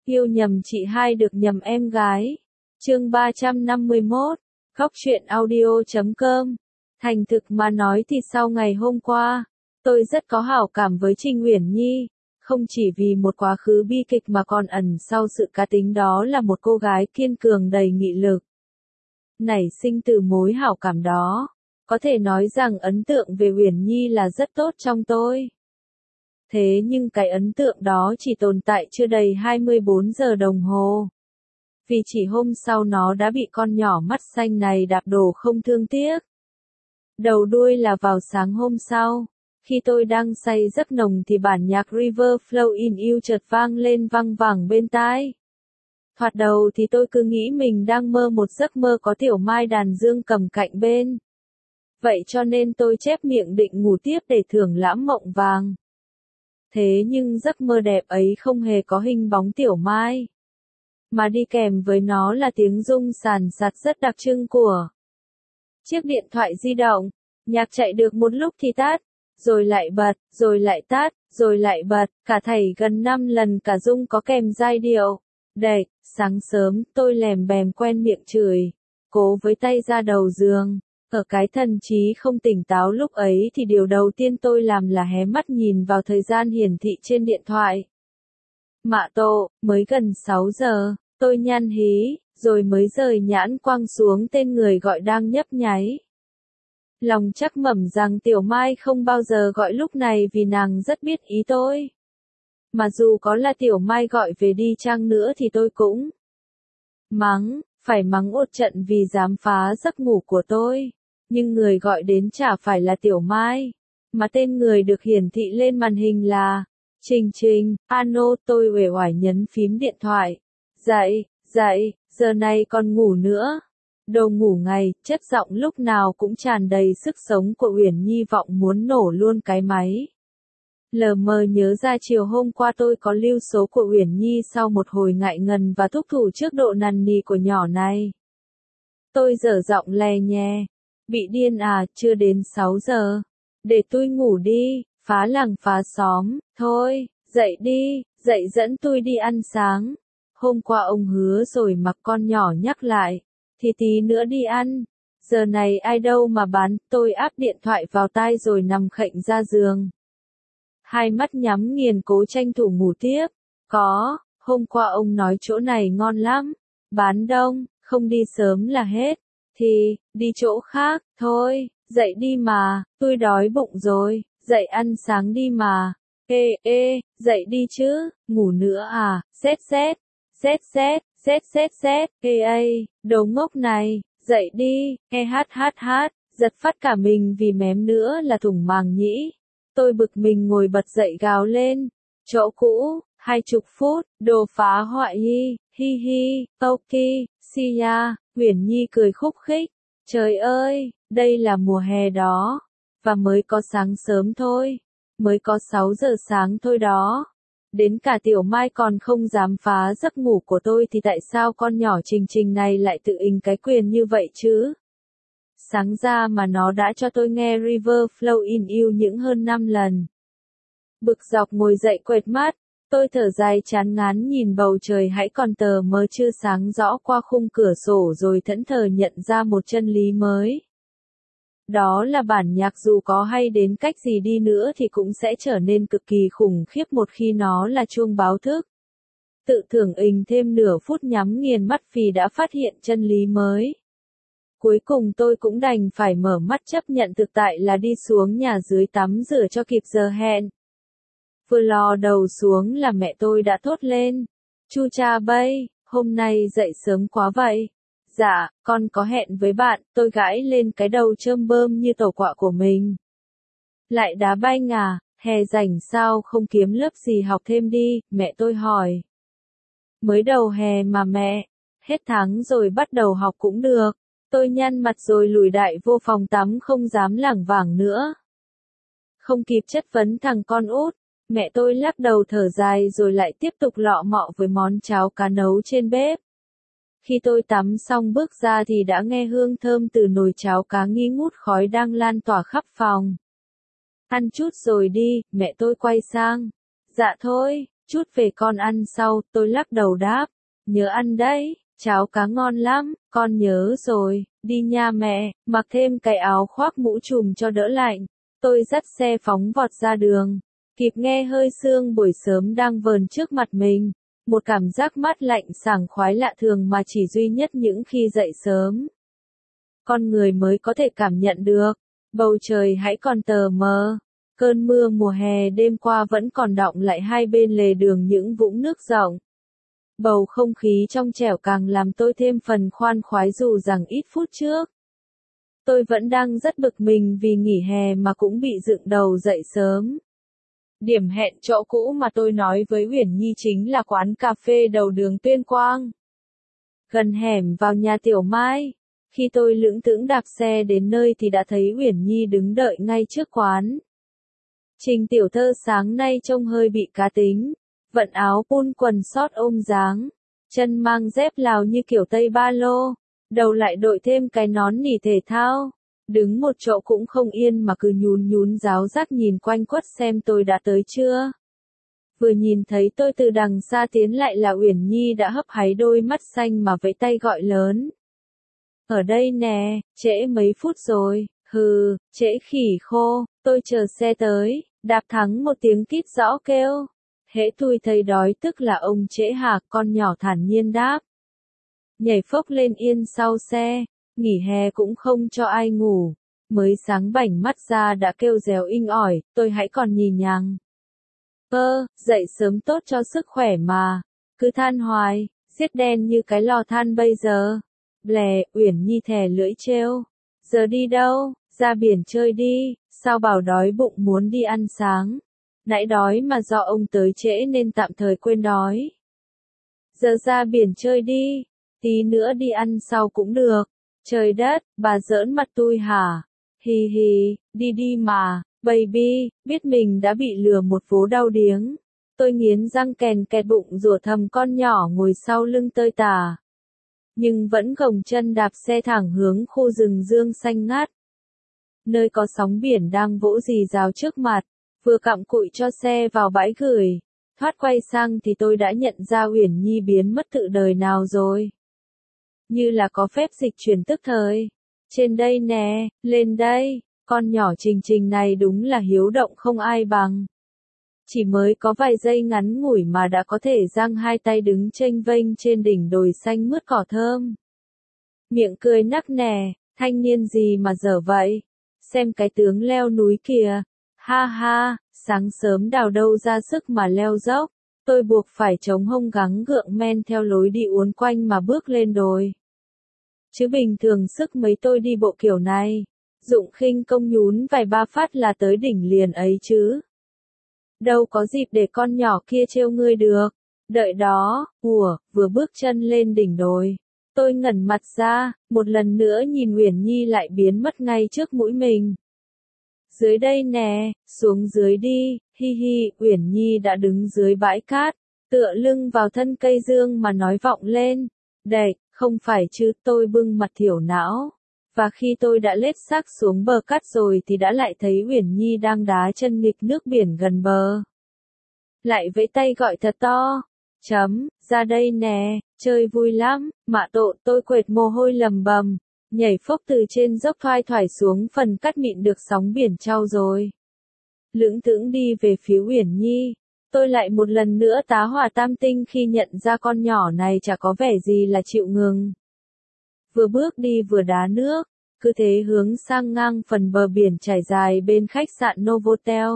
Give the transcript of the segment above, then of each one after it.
Yêu nhầm chị hai được nhầm em gái. Chương 351, Góc truyện audio.com. Thành thực mà nói thì sau ngày hôm qua, tôi rất có hảo cảm với Trình Uyển Nhi, không chỉ vì một quá khứ bi kịch mà còn ẩn sau sự cá tính đó là một cô gái kiên cường đầy nghị lực. Nảy sinh từ mối hảo cảm đó, có thể nói rằng ấn tượng về Uyển Nhi là rất tốt trong tôi. Thế nhưng cái ấn tượng đó chỉ tồn tại chưa đầy 24 giờ đồng hồ. Vì chỉ hôm sau nó đã bị con nhỏ mắt xanh này đạp đổ không thương tiếc. Đầu đuôi là vào sáng hôm sau, khi tôi đang say giấc nồng thì bản nhạc River Flow in You chợt vang lên văng vẳng bên tai. Thoạt đầu thì tôi cứ nghĩ mình đang mơ một giấc mơ có Tiểu Mai đàn dương cầm cạnh bên. Vậy cho nên tôi chép miệng định ngủ tiếp để thưởng lãm mộng vàng. Thế nhưng giấc mơ đẹp ấy không hề có hình bóng Tiểu Mai, mà đi kèm với nó là tiếng rung sàn sạt rất đặc trưng của chiếc điện thoại di động. Nhạc chạy được một lúc thì tắt, rồi lại bật, rồi lại tắt, rồi lại bật, cả thảy gần 5 lần cả rung có kèm giai điệu. Đệch, sáng sớm, tôi lèm bèm quen miệng chửi, cố với tay ra đầu giường. Ở cái thần trí không tỉnh táo lúc ấy thì điều đầu tiên tôi làm là hé mắt nhìn vào thời gian hiển thị trên điện thoại. Mạ tổ, mới gần 6 giờ, tôi nhăn hí, rồi mới rời nhãn quang xuống tên người gọi đang nhấp nháy. Lòng chắc mẩm rằng Tiểu Mai không bao giờ gọi lúc này vì nàng rất biết ý tôi. Mà dù có là Tiểu Mai gọi về đi chăng nữa thì tôi cũng phải mắng một trận vì dám phá giấc ngủ của tôi. Nhưng người gọi đến chả phải là Tiểu Mai, mà tên người được hiển thị lên màn hình là Trình. Ano, tôi uể oải nhấn phím điện thoại. Dậy, giờ này còn ngủ nữa. Đồ ngủ ngày, chất giọng lúc nào cũng tràn đầy sức sống của Uyển Nhi vọng muốn nổ luôn cái máy. Lờ mờ nhớ ra chiều hôm qua tôi có lưu số của Uyển Nhi sau một hồi ngại ngần và thúc thủ trước độ nằn nì của nhỏ này. Tôi dở giọng lè nhè. Bị điên à, chưa đến 6 giờ. Để tôi ngủ đi, phá làng phá xóm, thôi, dậy đi, dậy dẫn tôi đi ăn sáng. Hôm qua ông hứa rồi mặc con nhỏ nhắc lại, thì tí nữa đi ăn. Giờ này ai đâu mà bán, tôi áp điện thoại vào tai rồi nằm khệnh ra giường. Hai mắt nhắm nghiền cố tranh thủ ngủ tiếp. Hôm qua ông nói chỗ này ngon lắm, bán đông, không đi sớm là hết. Thì, đi chỗ khác, thôi, dậy đi mà, tôi đói bụng rồi, dậy ăn sáng đi mà. Dậy đi chứ, ngủ nữa à, xét, đồ ngốc này, dậy đi, giật phát cả mình vì mém nữa là thủng màng nhĩ. Tôi bực mình ngồi bật dậy gào lên, chỗ cũ, 20 phút, đồ phá hoại hi, ok, see ya. Uyển Nhi cười khúc khích, trời ơi, đây là mùa hè đó, và mới có sáng sớm thôi, mới có 6 giờ sáng thôi đó. Đến cả Tiểu Mai còn không dám phá giấc ngủ của tôi thì tại sao con nhỏ Trình này lại tự ình cái quyền như vậy chứ? Sáng ra mà nó đã cho tôi nghe River Flow in You những hơn 5 lần. Bực dọc ngồi dậy quệt mắt. Tôi thở dài chán ngán nhìn bầu trời hãy còn tờ mờ chưa sáng rõ qua khung cửa sổ rồi thẫn thờ nhận ra một chân lý mới. Đó là bản nhạc dù có hay đến cách gì đi nữa thì cũng sẽ trở nên cực kỳ khủng khiếp một khi nó là chuông báo thức. Tự thưởng ình thêm nửa phút nhắm nghiền mắt vì đã phát hiện chân lý mới. Cuối cùng tôi cũng đành phải mở mắt chấp nhận thực tại là đi xuống nhà dưới tắm rửa cho kịp giờ hẹn. Vừa lò đầu xuống là mẹ tôi đã thốt lên. Chu cha bây, hôm nay dậy sớm quá vậy. Dạ, con có hẹn với bạn, tôi gãi lên cái đầu chơm bơm như tàu quạ của mình. Lại đá banh à, hè rảnh sao không kiếm lớp gì học thêm đi, mẹ tôi hỏi. Mới đầu hè mà mẹ, hết tháng rồi bắt đầu học cũng được. Tôi nhăn mặt rồi lùi đại vô phòng tắm không dám lảng vảng nữa. Không kịp chất vấn thằng con út. Mẹ tôi lắc đầu thở dài rồi lại tiếp tục lọ mọ với món cháo cá nấu trên bếp. Khi tôi tắm xong bước ra thì đã nghe hương thơm từ nồi cháo cá nghi ngút khói đang lan tỏa khắp phòng. Ăn chút rồi đi, mẹ tôi quay sang. Dạ thôi, Chút về con ăn sau, tôi lắc đầu đáp. Nhớ ăn đấy, cháo cá ngon lắm, con nhớ rồi, đi nha mẹ, mặc thêm cái áo khoác mũ trùm cho đỡ lạnh. Tôi dắt xe phóng vọt ra đường, kịp nghe hơi sương buổi sớm đang vờn trước mặt mình. Một cảm giác mát lạnh sảng khoái lạ thường mà chỉ duy nhất những khi dậy sớm. Con người mới có thể cảm nhận được. Bầu trời hãy còn tờ mờ. Cơn mưa mùa hè đêm qua vẫn còn đọng lại hai bên lề đường những vũng nước rộng. Bầu không khí trong trẻo càng làm tôi thêm phần khoan khoái dù rằng ít phút trước. Tôi vẫn đang rất bực mình vì nghỉ hè mà cũng bị dựng đầu dậy sớm. Điểm hẹn chỗ cũ mà tôi nói với Uyển Nhi chính là quán cà phê đầu đường Tuyên Quang. Gần hẻm vào nhà Tiểu Mai. Khi tôi lững thững đạp xe đến nơi thì đã thấy Uyển Nhi đứng đợi ngay trước quán. Trình tiểu thơ sáng nay trông hơi bị cá tính. Vận áo pun quần sót ôm dáng. Chân mang dép Lào như kiểu Tây Ba Lô. Đầu lại đội thêm cái nón nỉ thể thao. Đứng một chỗ cũng không yên mà cứ nhún nhún ráo rác nhìn quanh quất xem tôi đã tới chưa. Vừa nhìn thấy tôi từ đằng xa tiến lại là Uyển Nhi đã hấp háy đôi mắt xanh mà vẫy tay gọi lớn. Ở đây nè, trễ mấy phút rồi, hừ, trễ khỉ khô, tôi chờ xe tới, đạp thắng một tiếng kít rõ kêu. Hễ tôi thấy đói tức là ông trễ hả, con nhỏ thản nhiên đáp. Nhảy phốc lên yên sau xe, nghỉ hè cũng không cho ai ngủ. Mới sáng bảnh mắt ra đã kêu réo inh ỏi, tôi hãy còn nhì nhằng. Dậy sớm tốt cho sức khỏe mà, cứ than hoài, giết đen như cái lò than bây giờ. Blè, Uyển Nhi thè lưỡi trêu. Giờ đi đâu, ra biển chơi đi, sao bảo đói bụng muốn đi ăn sáng. Nãy đói mà do ông tới trễ nên tạm thời quên đói. Giờ ra biển chơi đi, tí nữa đi ăn sau cũng được. Trời đất, bà giỡn mặt tôi hả? Hì hì, đi đi mà, baby, biết mình đã bị lừa một vố đau điếng. Tôi nghiến răng kèn kẹt bụng rủa thầm con nhỏ ngồi sau lưng tơi tả. Nhưng vẫn gồng chân đạp xe thẳng hướng khu rừng dương xanh ngát. Nơi có sóng biển đang vỗ rì rào trước mặt, vừa cặm cụi cho xe vào bãi gửi. Thoát quay sang thì tôi đã nhận ra Uyển Nhi biến mất tự đời nào rồi. Như là có phép dịch chuyển tức thời. Trên đây nè, lên đây, con nhỏ Trình Trình này đúng là hiếu động không ai bằng. Chỉ mới có vài giây ngắn ngủi mà đã có thể giang hai tay đứng chênh vênh trên đỉnh đồi xanh mướt cỏ thơm. Miệng cười nắc nẻ, thanh niên gì mà dở vậy? Xem cái tướng leo núi kìa. Ha ha, sáng sớm đào đâu ra sức mà leo dốc. Tôi buộc phải chống hông gắng gượng men theo lối đi uốn quanh mà bước lên đồi. Chứ bình thường sức mấy tôi đi bộ kiểu này. Dụng khinh công nhún vài ba phát là tới đỉnh liền ấy chứ. Đâu có dịp để con nhỏ kia trêu ngươi được. Đợi đó, vừa bước chân lên đỉnh đồi. Tôi ngẩn mặt ra, một lần nữa nhìn Uyển Nhi lại biến mất ngay trước mũi mình. Dưới đây nè, xuống dưới đi, hi hi, Uyển Nhi đã đứng dưới bãi cát, tựa lưng vào thân cây dương mà nói vọng lên. Đệt, không phải chứ, tôi bưng mặt thiểu não. Và khi tôi đã lết xác xuống bờ cát rồi thì đã lại thấy Uyển Nhi đang đá chân nghịch nước biển gần bờ. Lại vẫy tay gọi thật to. Ra đây nè, chơi vui lắm, mạ tộ, tôi quệt mồ hôi lầm bầm. Nhảy phốc từ trên dốc thoai thoải xuống phần cát mịn được sóng biển trao rồi. Lững thững đi về phía Uyển Nhi. Tôi lại một lần nữa tá hỏa tam tinh khi nhận ra con nhỏ này chả có vẻ gì là chịu ngừng. Vừa bước đi vừa đá nước, cứ thế hướng sang ngang phần bờ biển trải dài bên khách sạn Novotel.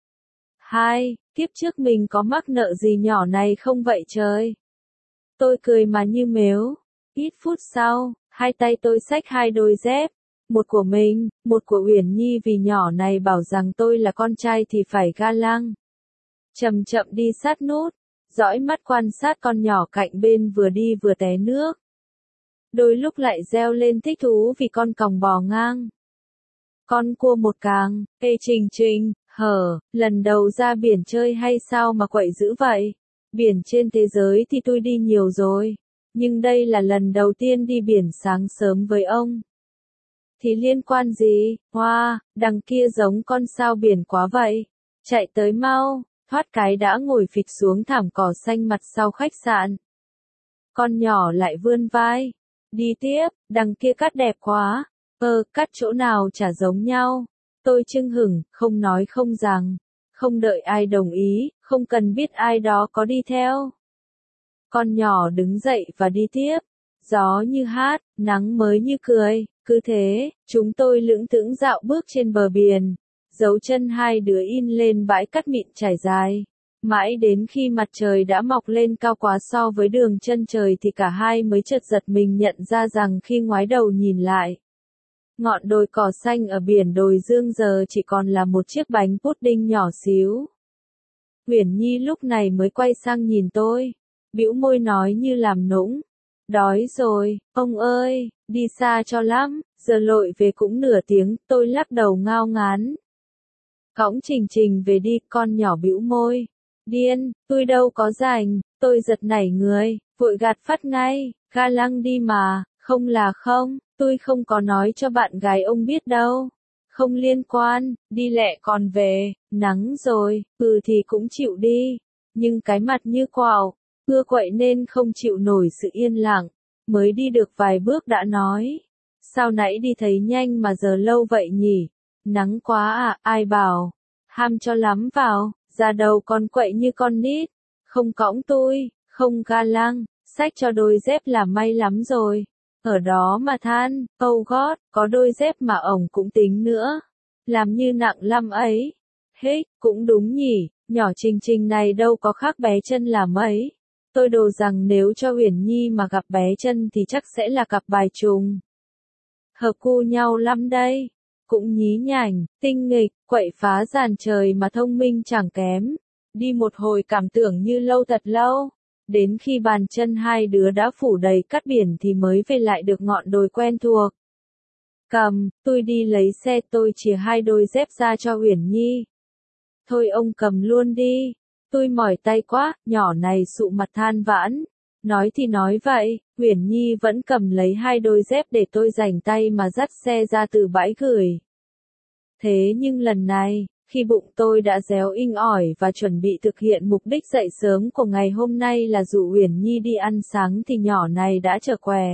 Kiếp trước mình có mắc nợ gì nhỏ này không vậy trời? Tôi cười mà như mếu. Ít phút sau, hai tay tôi xách hai đôi dép. Một của mình, một của Uyển Nhi vì nhỏ này bảo rằng tôi là con trai thì phải ga lăng. Chậm chậm đi sát nút, dõi mắt quan sát con nhỏ cạnh bên vừa đi vừa té nước. Đôi lúc lại reo lên thích thú vì con còng bò ngang. Con cua một càng, Trình Trình, lần đầu ra biển chơi hay sao mà quậy dữ vậy? Biển trên thế giới thì tôi đi nhiều rồi, nhưng đây là lần đầu tiên đi biển sáng sớm với ông. Thì liên quan gì? Đằng kia giống con sao biển quá vậy. Chạy tới mau, thoát cái đã ngồi phịch xuống thảm cỏ xanh mặt sau khách sạn. Con nhỏ lại vươn vai. Đi tiếp, đằng kia cắt đẹp quá. Cắt chỗ nào chả giống nhau. Tôi chưng hửng, không nói không rằng. Không đợi ai đồng ý, không cần biết ai đó có đi theo. Con nhỏ đứng dậy và đi tiếp. Gió như hát, nắng mới như cười. Cứ thế, chúng tôi lững thững dạo bước trên bờ biển. Dấu chân hai đứa in lên bãi cát mịn trải dài. Mãi đến khi mặt trời đã mọc lên cao quá so với đường chân trời thì cả hai mới chợt giật mình nhận ra rằng khi ngoái đầu nhìn lại, ngọn đồi cỏ xanh ở biển đồi Dương giờ chỉ còn là một chiếc bánh pudding nhỏ xíu. Uyển Nhi lúc này mới quay sang nhìn tôi, bĩu môi nói như làm nũng. Đói rồi, ông ơi, đi xa cho lắm, giờ lội về cũng nửa tiếng, tôi lắc đầu ngao ngán. Cõng Trình Trình về đi, con nhỏ bĩu môi. Điên, tôi đâu có rảnh, tôi giật nảy người, vội gạt phắt ngay, ga lăng đi mà, không là không, tôi không có nói cho bạn gái ông biết đâu. Không liên quan, đi lẹ còn về, nắng rồi, thì cũng chịu đi. Nhưng cái mặt như quạo, ưa quậy nên không chịu nổi sự yên lặng, mới đi được vài bước đã nói. Sao nãy đi thấy nhanh mà giờ lâu vậy nhỉ? Nắng quá à, ai bảo? Ham cho lắm vào, ra đầu con quậy như con nít. Không cõng tôi, không ga lăng, xách cho đôi dép là may lắm rồi. Ở đó mà than, oh god, có đôi dép mà ổng cũng tính nữa. Làm như nặng lắm ấy. Cũng đúng nhỉ, nhỏ Trình Trình này đâu có khác bé Chân là mấy. Tôi đồ rằng nếu cho Uyển Nhi mà gặp bé Chân thì chắc sẽ là cặp bài trùng. Hợp cu nhau lắm đây. Cũng nhí nhảnh, tinh nghịch, quậy phá dàn trời mà thông minh chẳng kém. Đi một hồi cảm tưởng như lâu thật lâu. Đến khi bàn chân hai đứa đã phủ đầy cát biển thì mới về lại được ngọn đồi quen thuộc. Tôi đi lấy xe, tôi chìa hai đôi dép ra cho Uyển Nhi. Thôi ông cầm luôn đi. Tôi mỏi tay quá, nhỏ này sụ mặt than vãn. Nói thì nói vậy, Uyển Nhi vẫn cầm lấy hai đôi dép để tôi rảnh tay mà dắt xe ra từ bãi gửi. Thế nhưng lần này, khi bụng tôi đã réo inh ỏi và chuẩn bị thực hiện mục đích dậy sớm của ngày hôm nay là dụ Uyển Nhi đi ăn sáng thì nhỏ này đã trở què.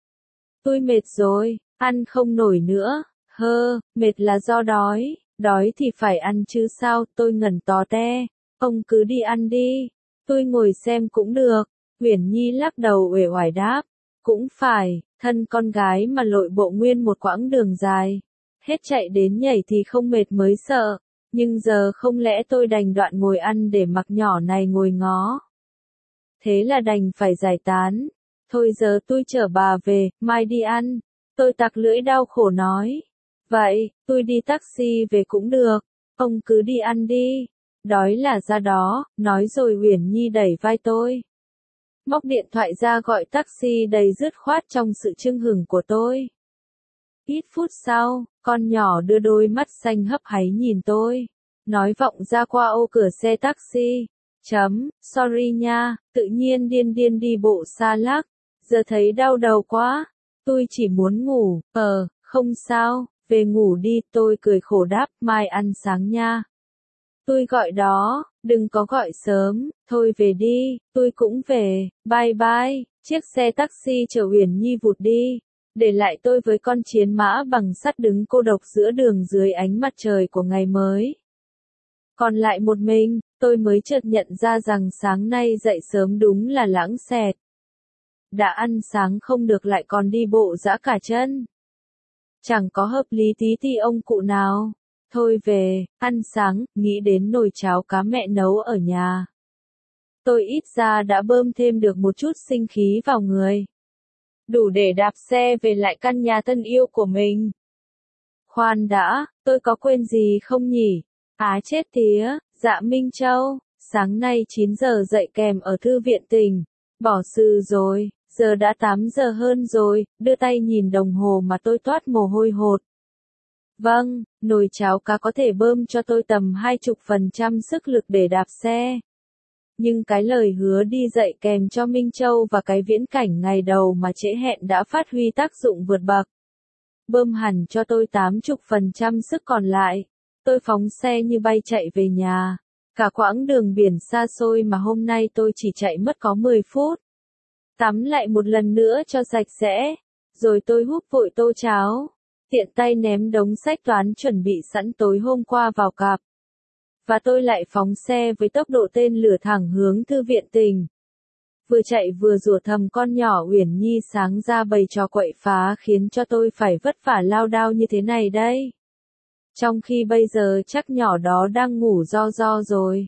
Tôi mệt rồi, ăn không nổi nữa, mệt là do đói, đói thì phải ăn chứ sao, tôi ngẩn tó te, ông cứ đi ăn đi, tôi ngồi xem cũng được. Uyển Nhi lắc đầu uể oải đáp, cũng phải, thân con gái mà lội bộ nguyên một quãng đường dài. Hết chạy đến nhảy thì không mệt mới sợ, nhưng giờ không lẽ tôi đành đoạn ngồi ăn để mặc nhỏ này ngồi ngó. Thế là đành phải giải tán. Thôi giờ tôi chở bà về, mai đi ăn. Tôi tặc lưỡi đau khổ nói. Vậy, tôi đi taxi về cũng được, ông cứ đi ăn đi. Đói là ra đó, nói rồi Uyển Nhi đẩy vai tôi. Móc điện thoại ra gọi taxi đầy dứt khoát trong sự chưng hửng của tôi. Ít phút sau, con nhỏ đưa đôi mắt xanh hấp háy nhìn tôi. Nói vọng ra qua ô cửa xe taxi. Sorry nha, tự nhiên điên điên đi bộ xa lắc. Giờ thấy đau đầu quá. Tôi chỉ muốn ngủ, không sao, về ngủ đi, tôi cười khổ đáp, mai ăn sáng nha. Tôi gọi đó, đừng có gọi sớm, thôi về đi, tôi cũng về, bye bye. Chiếc xe taxi chở Uyển Nhi vụt đi, để lại tôi với con chiến mã bằng sắt đứng cô độc giữa đường dưới ánh mặt trời của ngày mới. Còn lại một mình, tôi mới chợt nhận ra rằng sáng nay dậy sớm đúng là lãng xẹt. Đã ăn sáng không được lại còn đi bộ dã cả chân. Chẳng có hợp lý tí thì ông cụ nào. Thôi về, ăn sáng, nghĩ đến nồi cháo cá mẹ nấu ở nhà. Tôi ít ra đã bơm thêm được một chút sinh khí vào người. Đủ để đạp xe về lại căn nhà thân yêu của mình. Khoan đã, tôi có quên gì không nhỉ? Chết tía, dạ Minh Châu, sáng nay 9 giờ dậy kèm ở thư viện tỉnh. Bỏ sư rồi, giờ đã 8 giờ hơn rồi, đưa tay nhìn đồng hồ mà tôi toát mồ hôi hột. Vâng, nồi cháo cá có thể bơm cho tôi tầm 20% sức lực để đạp xe. Nhưng cái lời hứa đi dậy kèm cho Minh Châu và cái viễn cảnh ngày đầu mà trễ hẹn đã phát huy tác dụng vượt bậc. Bơm hẳn cho tôi 80% sức còn lại. Tôi phóng xe như bay chạy về nhà. Cả quãng đường biển xa xôi mà hôm nay tôi chỉ chạy mất có 10 phút. Tắm lại một lần nữa cho sạch sẽ, rồi tôi húp vội tô cháo, tiện tay ném đống sách toán chuẩn bị sẵn tối hôm qua vào cặp. Và tôi lại phóng xe với tốc độ tên lửa thẳng hướng thư viện Tình. Vừa chạy vừa rủa thầm con nhỏ Uyển Nhi sáng ra bày trò quậy phá khiến cho tôi phải vất vả lao đao như thế này đây. Trong khi bây giờ chắc nhỏ đó đang ngủ ro rồi.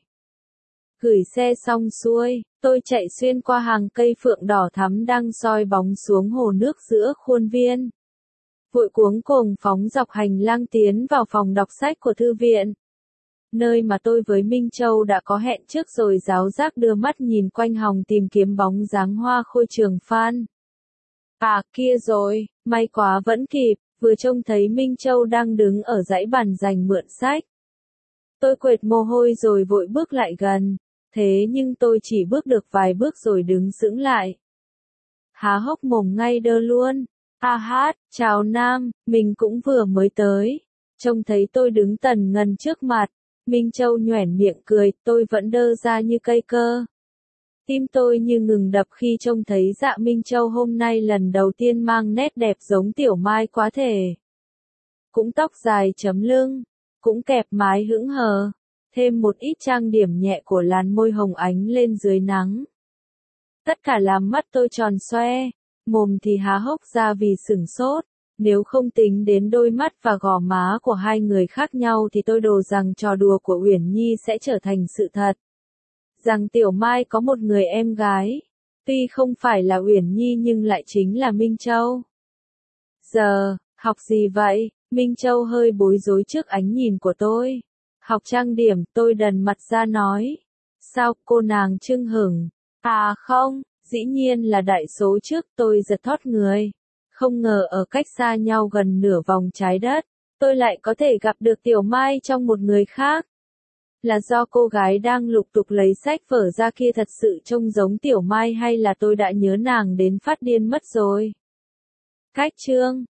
Gửi xe xong xuôi, tôi chạy xuyên qua hàng cây phượng đỏ thắm đang soi bóng xuống hồ nước giữa khuôn viên. Vội cuống cuồng phóng dọc hành lang tiến vào phòng đọc sách của thư viện. Nơi mà tôi với Minh Châu đã có hẹn trước rồi giáo giác đưa mắt nhìn quanh hòng tìm kiếm bóng dáng Hoa Khôi Trường Phan. À kia rồi, may quá vẫn kịp, vừa trông thấy Minh Châu đang đứng ở dãy bàn dành mượn sách. Tôi quệt mồ hôi rồi vội bước lại gần, thế nhưng tôi chỉ bước được vài bước rồi đứng sững lại. Há hốc mồm ngay đơ luôn. A hát, chào Nam, mình cũng vừa mới tới. Trông thấy tôi đứng tần ngần trước mặt. Minh Châu nhoẻn miệng cười, tôi vẫn đơ ra như cây cơ. Tim tôi như ngừng đập khi trông thấy Dạ Minh Châu hôm nay lần đầu tiên mang nét đẹp giống Tiểu Mai quá thể. Cũng tóc dài chấm lưng, cũng kẹp mái hững hờ, thêm một ít trang điểm nhẹ của làn môi hồng ánh lên dưới nắng. Tất cả làm mắt tôi tròn xoe, mồm thì há hốc ra vì sửng sốt. Nếu không tính đến đôi mắt và gò má của hai người khác nhau thì tôi đồ rằng trò đùa của Uyển Nhi sẽ trở thành sự thật. Rằng Tiểu Mai có một người em gái, tuy không phải là Uyển Nhi nhưng lại chính là Minh Châu. Giờ, học gì vậy? Minh Châu hơi bối rối trước ánh nhìn của tôi. Học trang điểm, tôi đần mặt ra nói. Sao, cô nàng chưng hửng? À không, dĩ nhiên là đại số trước, tôi giật thót người. Không ngờ ở cách xa nhau gần nửa vòng trái đất, tôi lại có thể gặp được Tiểu Mai trong một người khác. Là do cô gái đang lục tục lấy sách vở ra kia thật sự trông giống Tiểu Mai hay là tôi đã nhớ nàng đến phát điên mất rồi? Cách chương